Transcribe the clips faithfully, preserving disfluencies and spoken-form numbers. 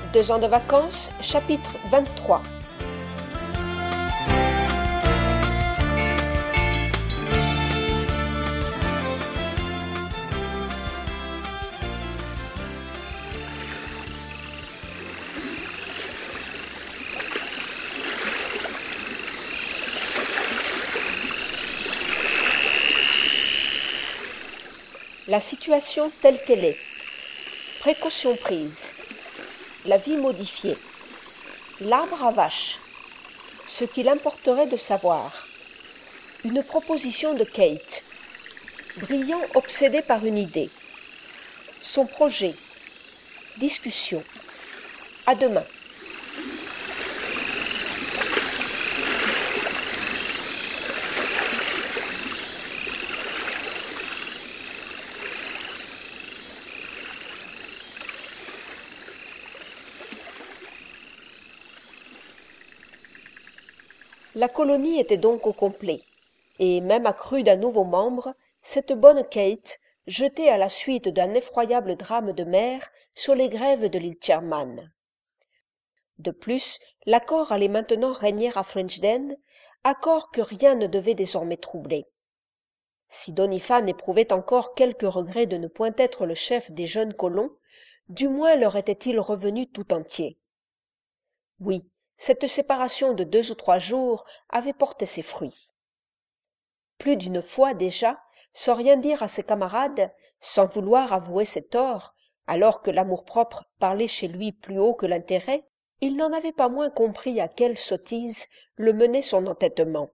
Deux ans de vacances, chapitre vingt-trois. La situation telle qu'elle est. Précaution prise. La vie modifiée. L'arbre à vache. Ce qu'il importerait de savoir. Une proposition de Kate. Brillant obsédé par une idée. Son projet. Discussion. À demain. La colonie était donc au complet, et même accrue d'un nouveau membre, cette bonne Kate, jetée à la suite d'un effroyable drame de mer sur les grèves de l'île Sherman. De plus, l'accord allait maintenant régner à Frenchden, accord que rien ne devait désormais troubler. Si Doniphan éprouvait encore quelque regret de ne point être le chef des jeunes colons, du moins leur était-il revenu tout entier. Oui, cette séparation de deux ou trois jours avait porté ses fruits. Plus d'une fois déjà, sans rien dire à ses camarades, sans vouloir avouer ses torts, alors que l'amour-propre parlait chez lui plus haut que l'intérêt, il n'en avait pas moins compris à quelle sottise le menait son entêtement.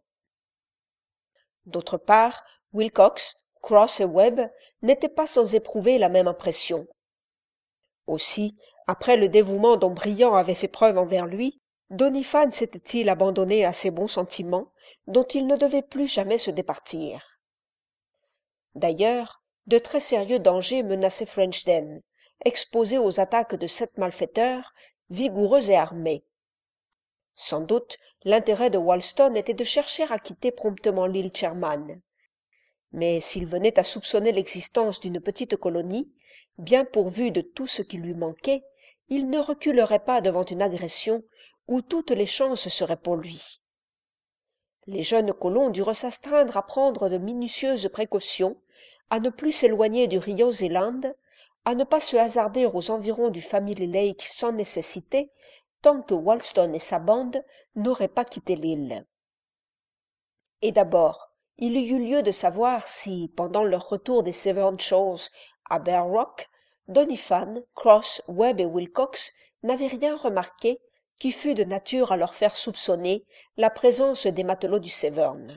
D'autre part, Wilcox, Cross et Webb n'étaient pas sans éprouver la même impression. Aussi, après le dévouement dont Brillant avait fait preuve envers lui, Doniphan s'était-il abandonné à ses bons sentiments, dont il ne devait plus jamais se départir. D'ailleurs, de très sérieux dangers menaçaient Frenchden, exposé aux attaques de sept malfaiteurs, vigoureux et armés. Sans doute, l'intérêt de Wollaston était de chercher à quitter promptement l'île Sherman. Mais s'il venait à soupçonner l'existence d'une petite colonie, bien pourvue de tout ce qui lui manquait, il ne reculerait pas devant une agression où toutes les chances seraient pour lui. Les jeunes colons durent s'astreindre à prendre de minutieuses précautions, à ne plus s'éloigner du Rio Zealand, à ne pas se hasarder aux environs du Family Lake sans nécessité, tant que Wollaston et sa bande n'auraient pas quitté l'île. Et d'abord, il y eut lieu de savoir si, pendant leur retour des Severn Shores à Bear Rock, Doniphan, Cross, Webb et Wilcox n'avaient rien remarqué qui fût de nature à leur faire soupçonner la présence des matelots du Severn.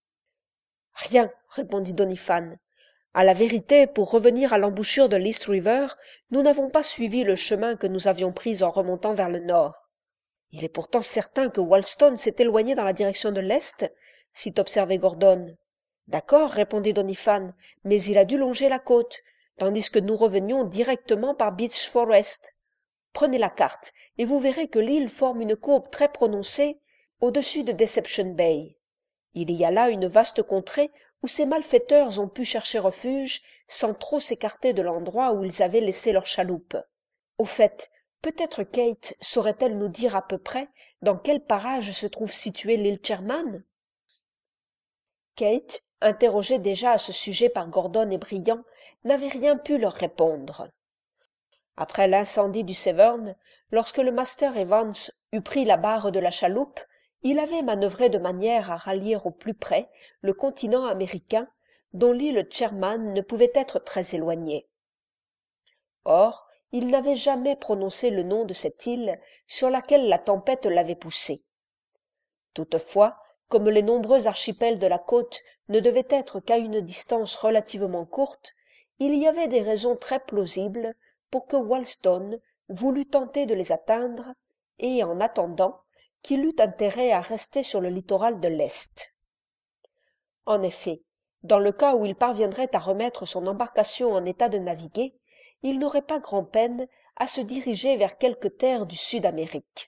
« Rien, » répondit Doniphan. « À la vérité, pour revenir à l'embouchure de l'East River, nous n'avons pas suivi le chemin que nous avions pris en remontant vers le nord. Il est pourtant certain que Wollaston s'est éloigné dans la direction de l'est, » fit observer Gordon. « D'accord, » répondit Doniphan, « mais il a dû longer la côte, tandis que nous revenions directement par Beech Forest. Prenez la carte, et vous verrez que l'île forme une courbe très prononcée au-dessus de Deception Bay. Il y a là une vaste contrée où ces malfaiteurs ont pu chercher refuge sans trop s'écarter de l'endroit où ils avaient laissé leur chaloupe. Au fait, peut-être Kate saurait-elle nous dire à peu près dans quel parage se trouve située l'île Sherman ?» Kate, interrogée déjà à ce sujet par Gordon et Brillant, n'avait rien pu leur répondre. Après l'incendie du Severn, lorsque le master Evans eut pris la barre de la chaloupe, il avait manœuvré de manière à rallier au plus près le continent américain, dont l'île Sherman ne pouvait être très éloignée. Or, il n'avait jamais prononcé le nom de cette île sur laquelle la tempête l'avait poussé. Toutefois, comme les nombreux archipels de la côte ne devaient être qu'à une distance relativement courte, il y avait des raisons très plausibles pour que Wollaston voulût tenter de les atteindre et, en attendant, qu'il eût intérêt à rester sur le littoral de l'Est. En effet, dans le cas où il parviendrait à remettre son embarcation en état de naviguer, il n'aurait pas grand-peine à se diriger vers quelque terre du Sud-Amérique.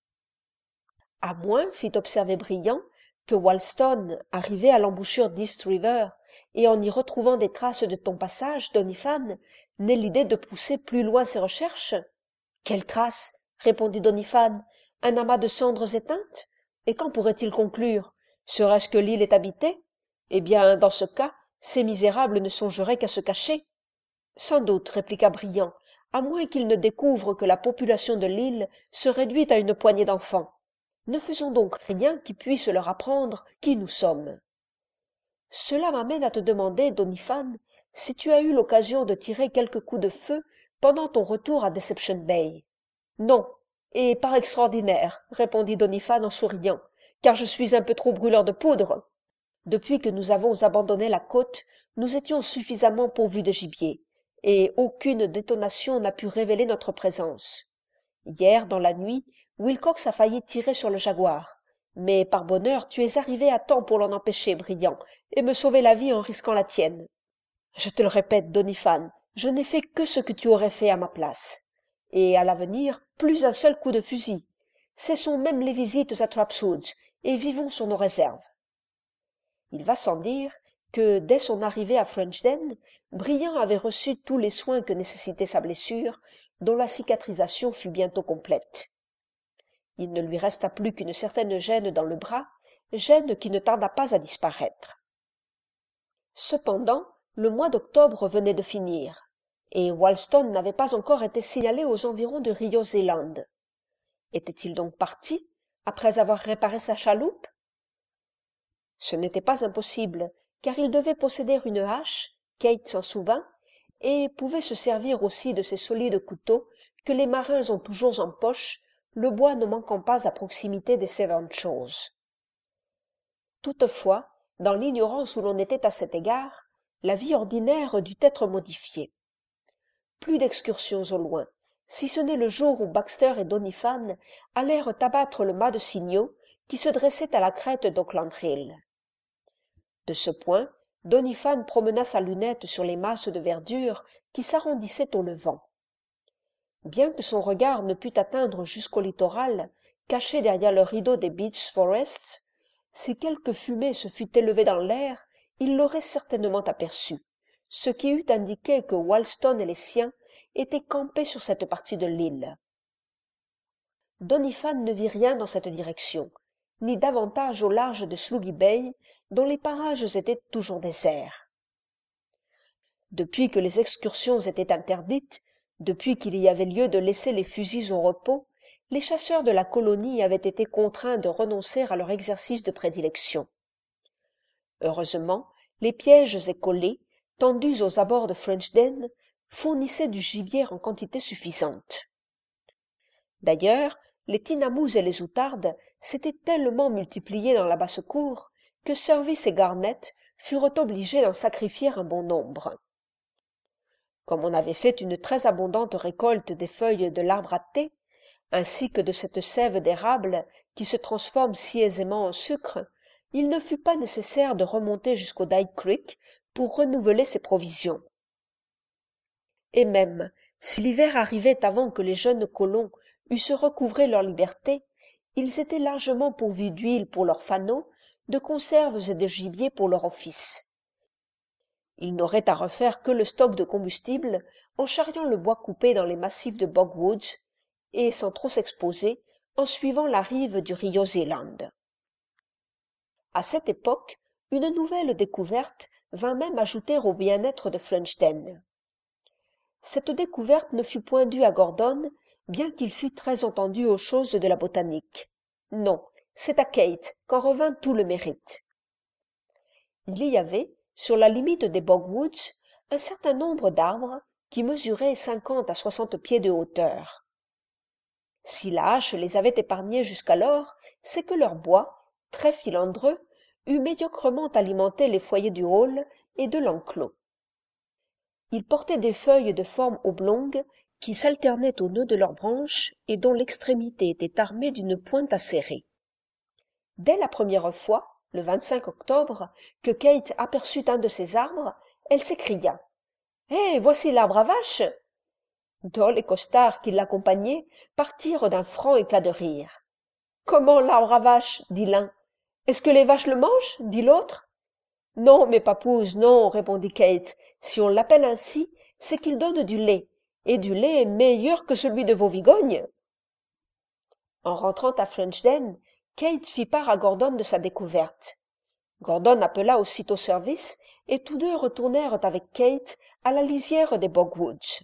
À moins, fit observer Brillant, que Wollaston, arrivé à l'embouchure d'East River, et en y retrouvant des traces de ton passage, Doniphan, n'ait l'idée de pousser plus loin ses recherches. Quelles traces? répondit Doniphan. Un amas de cendres éteintes? Et qu'en pourrait-il conclure? Serait-ce que l'île est habitée? Eh bien, dans ce cas, ces misérables ne songeraient qu'à se cacher. Sans doute, répliqua Briand, à moins qu'ils ne découvrent que la population de l'île se réduit à une poignée d'enfants. Ne faisons donc rien qui puisse leur apprendre qui nous sommes. Cela m'amène à te demander, Doniphan, si tu as eu l'occasion de tirer quelques coups de feu pendant ton retour à Deception Bay. Non, et par extraordinaire, répondit Doniphan en souriant, car je suis un peu trop brûleur de poudre. Depuis que nous avons abandonné la côte, nous étions suffisamment pourvus de gibier, et aucune détonation n'a pu révéler notre présence. Hier, dans la nuit, Wilcox a failli tirer sur le jaguar, mais par bonheur tu es arrivé à temps pour l'en empêcher, Briand, et me sauver la vie en risquant la tienne. Je te le répète, Doniphan, je n'ai fait que ce que tu aurais fait à ma place. Et à l'avenir, plus un seul coup de fusil. Cessons même les visites à Trapswoods, et vivons sur nos réserves. Il va sans dire que, dès son arrivée à Frenchden, Briand avait reçu tous les soins que nécessitait sa blessure, dont la cicatrisation fut bientôt complète. Il ne lui resta plus qu'une certaine gêne dans le bras, gêne qui ne tarda pas à disparaître. Cependant, le mois d'octobre venait de finir, et Wollaston n'avait pas encore été signalé aux environs de Rio Zeeland. Était-il donc parti, après avoir réparé sa chaloupe? Ce n'était pas impossible, car il devait posséder une hache, Kate s'en souvint, et pouvait se servir aussi de ces solides couteaux que les marins ont toujours en poche, le bois ne manquant pas à proximité des Severn Shores. Toutefois, dans l'ignorance où l'on était à cet égard, la vie ordinaire dut être modifiée. Plus d'excursions au loin, si ce n'est le jour où Baxter et Doniphan allèrent abattre le mât de signaux qui se dressait à la crête d'Auckland Hill. De ce point, Doniphan promena sa lunette sur les masses de verdure qui s'arrondissaient au levant. Bien que son regard ne pût atteindre jusqu'au littoral, caché derrière le rideau des Beech Forests, si quelque fumée se fût élevée dans l'air, il l'aurait certainement aperçue, ce qui eût indiqué que Wollaston et les siens étaient campés sur cette partie de l'île. Doniphan ne vit rien dans cette direction, ni davantage au large de Sluggy Bay, dont les parages étaient toujours déserts. Depuis que les excursions étaient interdites, depuis qu'il y avait lieu de laisser les fusils au repos, les chasseurs de la colonie avaient été contraints de renoncer à leur exercice de prédilection. Heureusement, les pièges et collets, tendus aux abords de Frenchden, fournissaient du gibier en quantité suffisante. D'ailleurs, les tinamous et les outardes s'étaient tellement multipliés dans la basse-cour que Service et Garnett furent obligés d'en sacrifier un bon nombre. Comme on avait fait une très abondante récolte des feuilles de l'arbre à thé, ainsi que de cette sève d'érable qui se transforme si aisément en sucre, il ne fut pas nécessaire de remonter jusqu'au Dyke Creek pour renouveler ses provisions. Et même, si l'hiver arrivait avant que les jeunes colons eussent recouvré leur liberté, ils étaient largement pourvus d'huile pour leurs fanaux, de conserves et de gibier pour leur office. Ils n'auraient à refaire que le stock de combustible en charriant le bois coupé dans les massifs de Bogwoods et, sans trop s'exposer, en suivant la rive du Rio Zeeland. À cette époque, une nouvelle découverte vint même ajouter au bien-être de Frenchden. Cette découverte ne fut point due à Gordon, bien qu'il fût très entendu aux choses de la botanique. Non, c'est à Kate qu'en revint tout le mérite. Il y avait, sur la limite des Bogwoods, un certain nombre d'arbres qui mesuraient cinquante à soixante pieds de hauteur. Si la hache les avait épargnés jusqu'alors, c'est que leur bois, très filandreux, eût médiocrement alimenté les foyers du hall et de l'enclos. Ils portaient des feuilles de forme oblongue qui s'alternaient aux nœuds de leurs branches et dont l'extrémité était armée d'une pointe acérée. Dès la première fois, le vingt-cinq octobre, que Kate aperçut un de ces arbres, elle s'écria « Eh, voici l'arbre à vache !» Dont les costards qui l'accompagnaient partirent d'un franc éclat de rire. « Comment l'arbre à vache ?» dit l'un. « Est-ce que les vaches le mangent ?» dit l'autre. « Non, mes papouses, non, répondit Kate. « Si on l'appelle ainsi, c'est qu'il donne du lait, et du lait meilleur que celui de vos vigognes. » En rentrant à Frenchden, Kate fit part à Gordon de sa découverte. Gordon appela aussitôt service, et tous deux retournèrent avec Kate à la lisière des Bogwoods.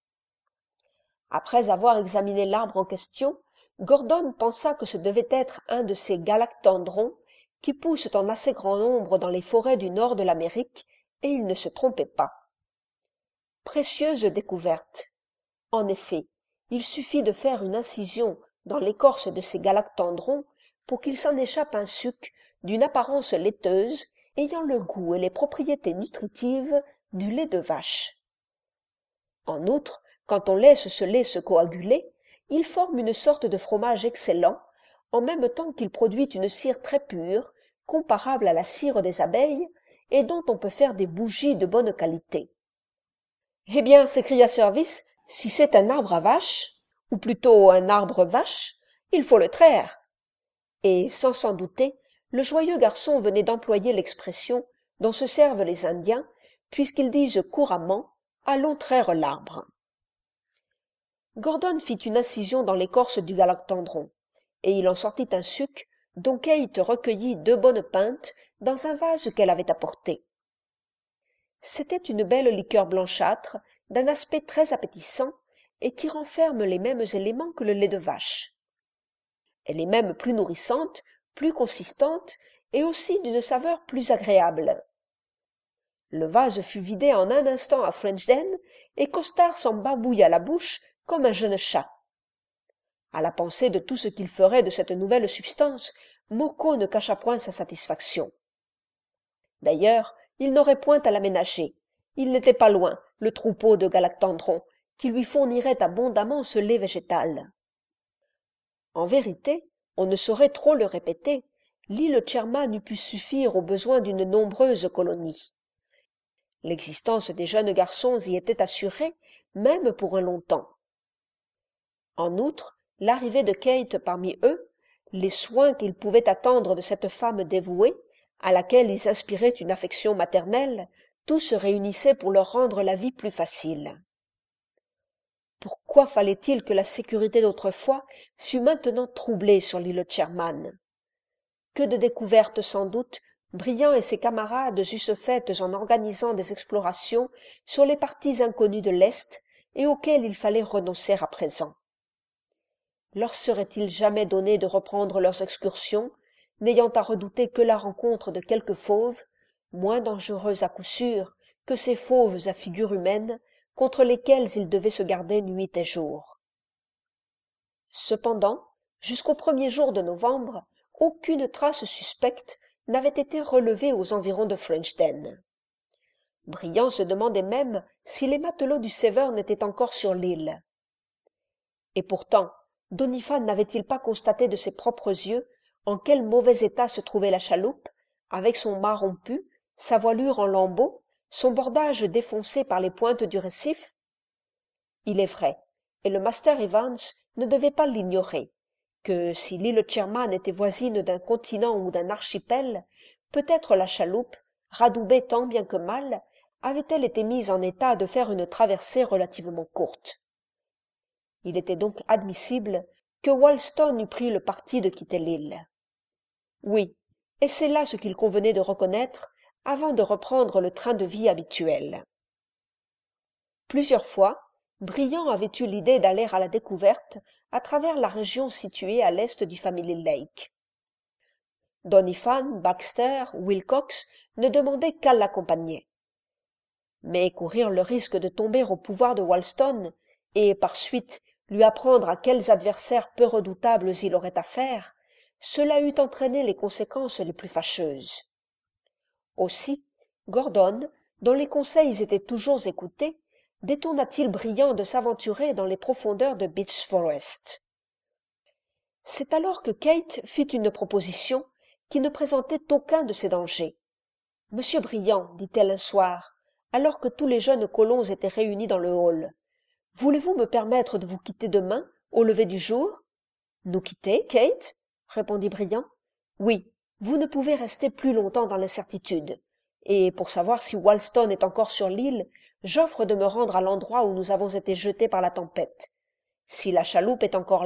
Après avoir examiné l'arbre en question, Gordon pensa que ce devait être un de ces galactandrons qui poussent en assez grand nombre dans les forêts du nord de l'Amérique, et il ne se trompait pas. Précieuse découverte. En effet, il suffit de faire une incision dans l'écorce de ces galactandrons pour qu'il s'en échappe un suc d'une apparence laiteuse ayant le goût et les propriétés nutritives du lait de vache. En outre, quand on laisse ce lait se coaguler, il forme une sorte de fromage excellent, en même temps qu'il produit une cire très pure, comparable à la cire des abeilles, et dont on peut faire des bougies de bonne qualité. « Eh bien, s'écria Service, si c'est un arbre à vache, ou plutôt un arbre vache, il faut le traire. » Et, sans s'en douter, le joyeux garçon venait d'employer l'expression dont se servent les Indiens, puisqu'ils disent couramment « allons traire l'arbre ». Gordon fit une incision dans l'écorce du galactandron, et il en sortit un suc dont Kate recueillit deux bonnes pintes dans un vase qu'elle avait apporté. C'était une belle liqueur blanchâtre, d'un aspect très appétissant, et qui renferme les mêmes éléments que le lait de vache. Elle est même plus nourrissante, plus consistante, et aussi d'une saveur plus agréable. Le vase fut vidé en un instant à Frenchden, et Costard s'en barbouilla la bouche comme un jeune chat. À la pensée de tout ce qu'il ferait de cette nouvelle substance, Moko ne cacha point sa satisfaction. D'ailleurs, il n'aurait point à l'aménager. Il n'était pas loin, le troupeau de galactandrons, qui lui fournirait abondamment ce lait végétal. En vérité, on ne saurait trop le répéter, l'île Tcherman eût pu suffire aux besoins d'une nombreuse colonie. L'existence des jeunes garçons y était assurée, même pour un long temps. En outre, l'arrivée de Kate parmi eux, les soins qu'ils pouvaient attendre de cette femme dévouée, à laquelle ils inspiraient une affection maternelle, tout se réunissait pour leur rendre la vie plus facile. Pourquoi fallait-il que la sécurité d'autrefois fût maintenant troublée sur l'île Tcherman? Que de découvertes sans doute Briand et ses camarades eussent faites en organisant des explorations sur les parties inconnues de l'Est et auxquelles il fallait renoncer à présent. Leur serait-il jamais donné de reprendre leurs excursions, n'ayant à redouter que la rencontre de quelques fauves, moins dangereux à coup sûr que ces fauves à figure humaine, contre lesquels ils devaient se garder nuit et jour. Cependant, jusqu'au premier jour de novembre, aucune trace suspecte n'avait été relevée aux environs de Frenchden. Briand se demandait même si les matelots du Severn étaient encore sur l'île. Et pourtant, Doniphan n'avait-il pas constaté de ses propres yeux en quel mauvais état se trouvait la chaloupe, avec son mât rompu, sa voilure en lambeaux, son bordage défoncé par les pointes du récif? Il est vrai, et le master Evans ne devait pas l'ignorer, que si l'île Tcherman était voisine d'un continent ou d'un archipel, peut-être la chaloupe, radoubée tant bien que mal, avait-elle été mise en état de faire une traversée relativement courte. Il était donc admissible que Wollaston eût pris le parti de quitter l'île. Oui, et c'est là ce qu'il convenait de reconnaître avant de reprendre le train de vie habituel. Plusieurs fois, Briand avait eu l'idée d'aller à la découverte à travers la région située à l'est du Family Lake. Doniphan, Baxter, Wilcox ne demandaient qu'à l'accompagner. Mais courir le risque de tomber au pouvoir de Wollaston et, par suite, lui apprendre à quels adversaires peu redoutables il aurait affaire, cela eût entraîné les conséquences les plus fâcheuses. Aussi, Gordon, dont les conseils étaient toujours écoutés, détourna-t-il Briand de s'aventurer dans les profondeurs de Beech Forest. C'est alors que Kate fit une proposition qui ne présentait aucun de ces dangers. « Monsieur Briand, dit-elle un soir, alors que tous les jeunes colons étaient réunis dans le hall, voulez-vous me permettre de vous quitter demain, au lever du jour ?»« Nous quitter, Kate ?» répondit Briand. « Oui, vous ne pouvez rester plus longtemps dans l'incertitude. Et pour savoir si Wollaston est encore sur l'île, j'offre de me rendre à l'endroit où nous avons été jetés par la tempête. Si la chaloupe est encore là,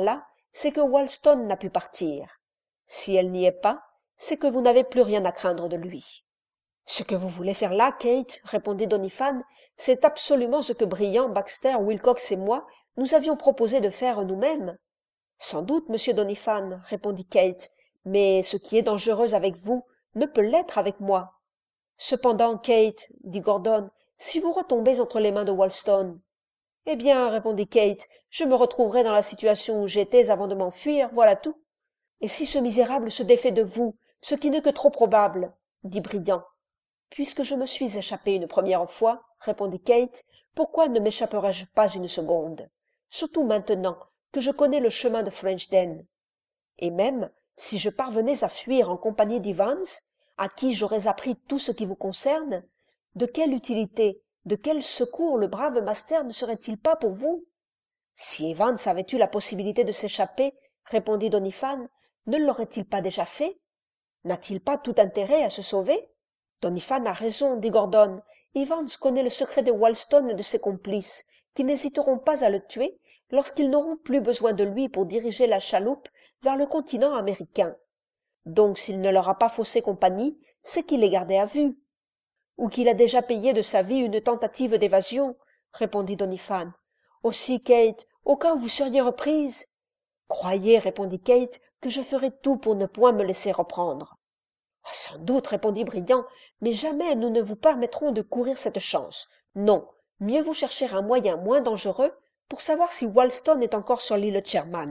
c'est que Wollaston n'a pu partir. Si elle n'y est pas, c'est que vous n'avez plus rien à craindre de lui. Ce que vous voulez faire là, Kate, répondit Doniphan, c'est absolument ce que Briand, Baxter, Wilcox et moi nous avions proposé de faire nous-mêmes. Sans doute, monsieur Doniphan, répondit Kate, mais ce qui est dangereux avec vous ne peut l'être avec moi. Cependant, Kate, dit Gordon, si vous retombez entre les mains de Wollaston. Eh bien, répondit Kate, je me retrouverai dans la situation où j'étais avant de m'enfuir, voilà tout. Et si ce misérable se défait de vous, ce qui n'est que trop probable, dit Briand. Puisque je me suis échappé une première fois, répondit Kate, pourquoi ne m'échapperais-je pas une seconde? Surtout maintenant que je connais le chemin de Frenchden. Et même, si je parvenais à fuir en compagnie d'Evans, à qui j'aurais appris tout ce qui vous concerne, de quelle utilité, de quel secours le brave master ne serait-il pas pour vous? Si Evans avait eu la possibilité de s'échapper, répondit Doniphan, ne l'aurait-il pas déjà fait? N'a-t-il pas tout intérêt à se sauver? Doniphan a raison, dit Gordon. Evans connaît le secret de Wollaston et de ses complices, qui n'hésiteront pas à le tuer lorsqu'ils n'auront plus besoin de lui pour diriger la chaloupe vers le continent américain. Donc s'il ne leur a pas faussé compagnie, c'est qu'il les gardait à vue. Ou qu'il a déjà payé de sa vie une tentative d'évasion, répondit Doniphan. Aussi, Kate, au cas où vous seriez reprise. Croyez, répondit Kate, que je ferai tout pour ne point me laisser reprendre. Oh, sans doute, répondit Briand, mais jamais nous ne vous permettrons de courir cette chance. Non, mieux vous chercher un moyen moins dangereux pour savoir si Wollaston est encore sur l'île Sherman.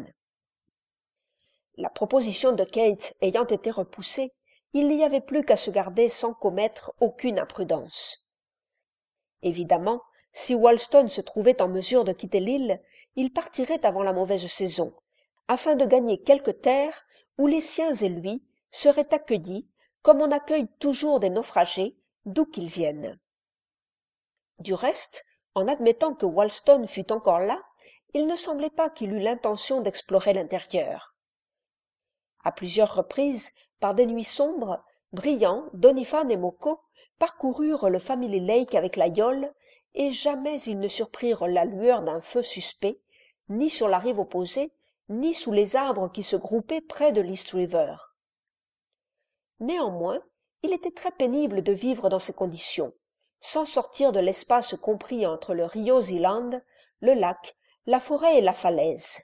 La proposition de Kate ayant été repoussée, il n'y avait plus qu'à se garder sans commettre aucune imprudence. Évidemment, si Wollaston se trouvait en mesure de quitter l'île, il partirait avant la mauvaise saison, afin de gagner quelque terre où les siens et lui seraient accueillis comme on accueille toujours des naufragés, d'où qu'ils viennent. Du reste, en admettant que Wollaston fût encore là, il ne semblait pas qu'il eût l'intention d'explorer l'intérieur. À plusieurs reprises, par des nuits sombres, Briand, Doniphan et Moko parcoururent le Family Lake avec la yole, et jamais ils ne surprirent la lueur d'un feu suspect, ni sur la rive opposée, ni sous les arbres qui se groupaient près de l'East River. Néanmoins, il était très pénible de vivre dans ces conditions, sans sortir de l'espace compris entre le Rio Zealand, le lac, la forêt et la falaise.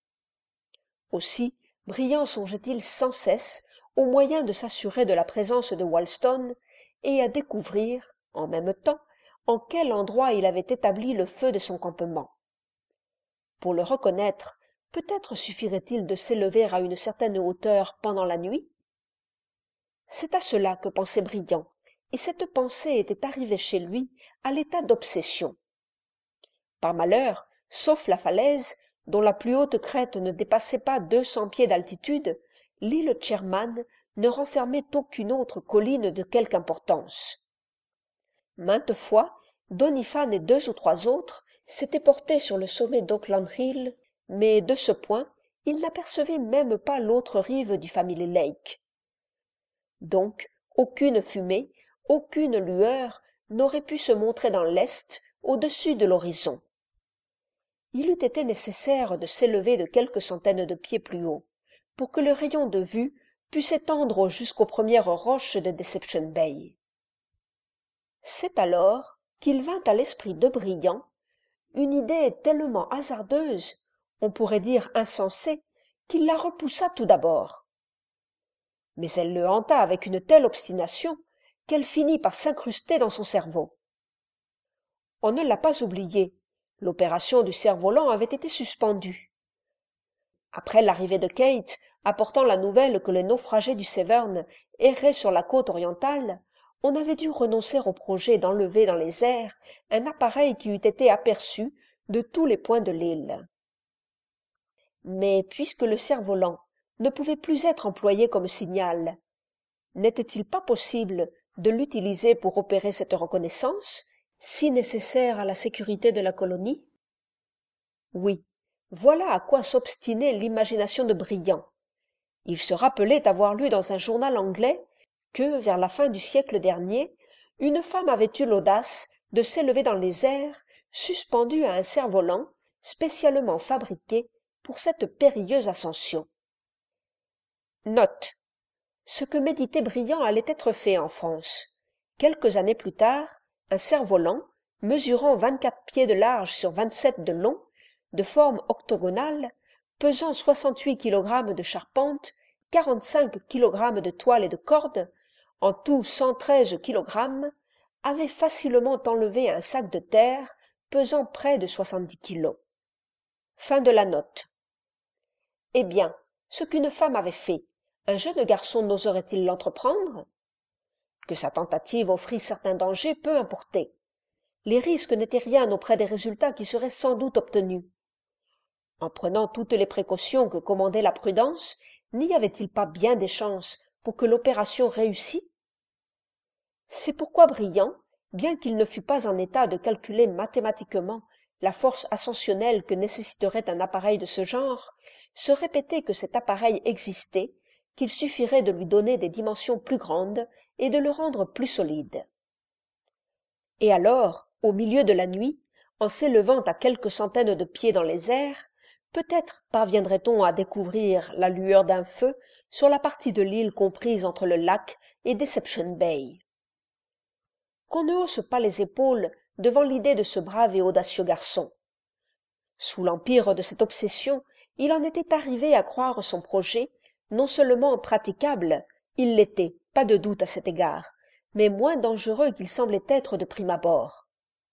Aussi, Briand songeait-il sans cesse au moyen de s'assurer de la présence de Wollaston et à découvrir, en même temps, en quel endroit il avait établi le feu de son campement. Pour le reconnaître, peut-être suffirait-il de s'élever à une certaine hauteur pendant la nuit? C'est à cela que pensait Briand, et cette pensée était arrivée chez lui à l'état d'obsession. Par malheur, sauf la falaise, dont la plus haute crête ne dépassait pas deux cents pieds d'altitude, l'île Sherman ne renfermait aucune autre colline de quelque importance. Maintes fois, Doniphan et deux ou trois autres s'étaient portés sur le sommet d'Oakland Hill, mais de ce point, ils n'apercevaient même pas l'autre rive du Family Lake. Donc, aucune fumée, aucune lueur n'aurait pu se montrer dans l'est, au-dessus de l'horizon. Il eût été nécessaire de s'élever de quelques centaines de pieds plus haut, pour que le rayon de vue pût s'étendre jusqu'aux premières roches de Deception Bay. C'est alors qu'il vint à l'esprit de Briand une idée tellement hasardeuse, on pourrait dire insensée, qu'il la repoussa tout d'abord. Mais elle le hanta avec une telle obstination qu'elle finit par s'incruster dans son cerveau. On ne l'a pas oublié, l'opération du cerf-volant avait été suspendue. Après l'arrivée de Kate, apportant la nouvelle que les naufragés du Severn erraient sur la côte orientale, on avait dû renoncer au projet d'enlever dans les airs un appareil qui eût été aperçu de tous les points de l'île. Mais puisque le cerf-volant ne pouvait plus être employé comme signal, n'était-il pas possible de l'utiliser pour opérer cette reconnaissance, si nécessaire à la sécurité de la colonie? Oui, voilà à quoi s'obstinait l'imagination de Briand. Il se rappelait avoir lu dans un journal anglais que, vers la fin du siècle dernier, une femme avait eu l'audace de s'élever dans les airs, suspendue à un cerf-volant spécialement fabriqué pour cette périlleuse ascension. Note. Ce que méditait Briand allait être fait en France. Quelques années plus tard, un cerf-volant, mesurant vingt-quatre pieds de large sur vingt-sept de long, de forme octogonale, pesant soixante-huit kilogrammes de charpente, quarante-cinq kilogrammes de toile et de corde, en tout cent treize kilogrammes, avait facilement enlevé un sac de terre pesant près de soixante-dix kilos. Fin de la note. Eh bien, ce qu'une femme avait fait, un jeune garçon n'oserait-il l'entreprendre? Que sa tentative offrit certains dangers, peu importait. Les risques n'étaient rien auprès des résultats qui seraient sans doute obtenus. En prenant toutes les précautions que commandait la prudence, n'y avait-il pas bien des chances pour que l'opération réussît? C'est pourquoi Briand, bien qu'il ne fût pas en état de calculer mathématiquement la force ascensionnelle que nécessiterait un appareil de ce genre, se répétait que cet appareil existait, qu'il suffirait de lui donner des dimensions plus grandes et de le rendre plus solide. Et alors, au milieu de la nuit, en s'élevant à quelques centaines de pieds dans les airs, peut-être parviendrait-on à découvrir la lueur d'un feu sur la partie de l'île comprise entre le lac et Deception Bay. Qu'on ne hausse pas les épaules devant l'idée de ce brave et audacieux garçon. Sous l'empire de cette obsession, il en était arrivé à croire son projet non seulement praticable, il l'était, pas de doute à cet égard, mais moins dangereux qu'il semblait être de prime abord.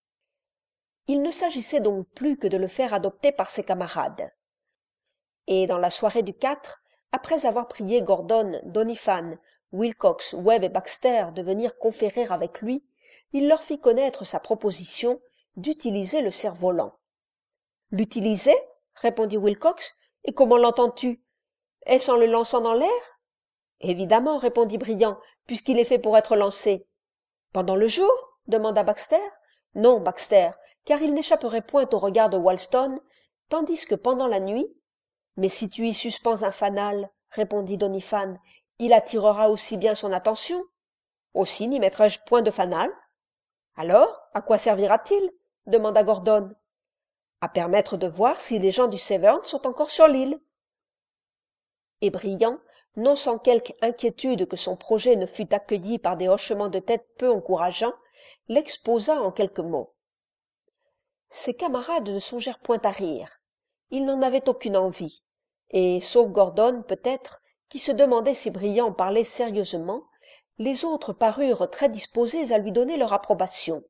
Il ne s'agissait donc plus que de le faire adopter par ses camarades. Et dans la soirée du quatre, après avoir prié Gordon, Doniphan, Wilcox, Webb et Baxter de venir conférer avec lui, il leur fit connaître sa proposition d'utiliser le cerf-volant. « L'utiliser » répondit Wilcox. « Et comment l'entends-tu ? Est-ce en le lançant dans l'air ?»« Évidemment, » répondit Briand, « puisqu'il est fait pour être lancé. »« Pendant le jour ?» demanda Baxter. « Non, Baxter, car il n'échapperait point au regard de Walston, tandis que pendant la nuit… »« Mais si tu y suspends un fanal, » répondit Doniphan, « il attirera aussi bien son attention. »« Aussi n'y mettrai-je point de fanal. »« Alors, à quoi servira-t-il » demanda Gordon. « À permettre de voir si les gens du Severn sont encore sur l'île. » Et Briand, non sans quelque inquiétude que son projet ne fût accueilli par des hochements de tête peu encourageants, l'exposa en quelques mots. Ses camarades ne songèrent point à rire. Ils n'en avaient aucune envie, et, sauf Gordon peut-être, qui se demandait si Briand parlait sérieusement, les autres parurent très disposés à lui donner leur approbation.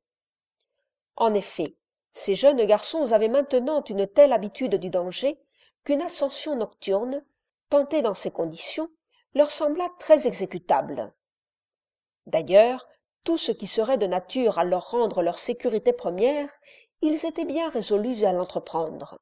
En effet, ces jeunes garçons avaient maintenant une telle habitude du danger qu'une ascension nocturne, tentée dans ces conditions, leur sembla très exécutable. D'ailleurs, tout ce qui serait de nature à leur rendre leur sécurité première, ils étaient bien résolus à l'entreprendre.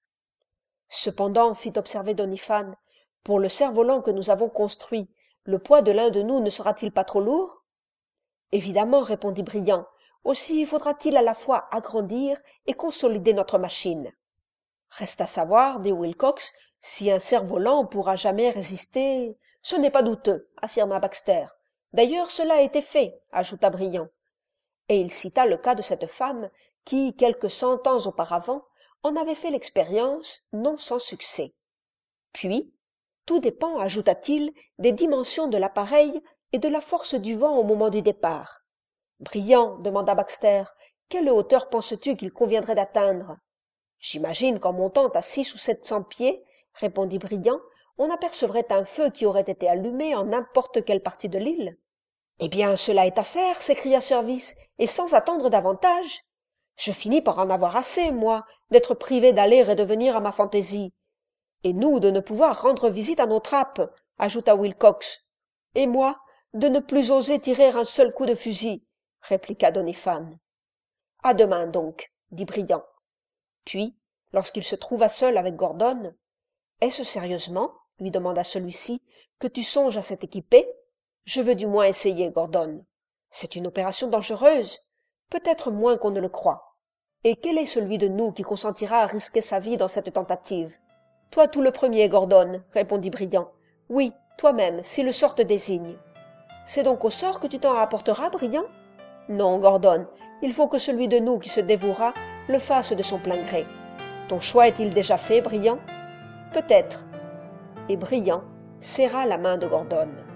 Cependant, fit observer Doniphan, pour le cerf-volant que nous avons construit, le poids de l'un de nous ne sera-t-il pas trop lourd? Évidemment, répondit Briand. Aussi faudra-t-il à la fois agrandir et consolider notre machine. Reste à savoir, dit Wilcox, si un cerf-volant pourra jamais résister. Ce n'est pas douteux, affirma Baxter. D'ailleurs, cela a été fait, ajouta Briand. Et il cita le cas de cette femme qui, quelques cent ans auparavant, en avait fait l'expérience, non sans succès. Puis, tout dépend, ajouta-t-il, des dimensions de l'appareil et de la force du vent au moment du départ. Briand, demanda Baxter, quelle hauteur penses-tu qu'il conviendrait d'atteindre? J'imagine qu'en montant à six ou sept cents pieds, répondit Briand, on apercevrait un feu qui aurait été allumé en n'importe quelle partie de l'île. Eh bien, cela est à faire, s'écria Service, et sans attendre davantage. Je finis par en avoir assez, moi, d'être privé d'aller et de venir à ma fantaisie. Et nous, de ne pouvoir rendre visite à nos trappes, ajouta Wilcox. Et moi, de ne plus oser tirer un seul coup de fusil, répliqua Doniphan. À demain donc, dit Briand. Puis, lorsqu'il se trouva seul avec Gordon, est-ce sérieusement, lui demanda celui-ci, que tu songes à s'être équipé? Je veux du moins essayer, Gordon. C'est une opération dangereuse, peut-être moins qu'on ne le croit. Et quel est celui de nous qui consentira à risquer sa vie dans cette tentative? Toi tout le premier, Gordon, répondit Briand. Oui, toi-même, si le sort te désigne. C'est donc au sort que tu t'en rapporteras, Briand? Non, Gordon, il faut que celui de nous qui se dévouera le fasse de son plein gré. Ton choix est-il déjà fait, Briand? Peut-être. Et Briand serra la main de Gordon.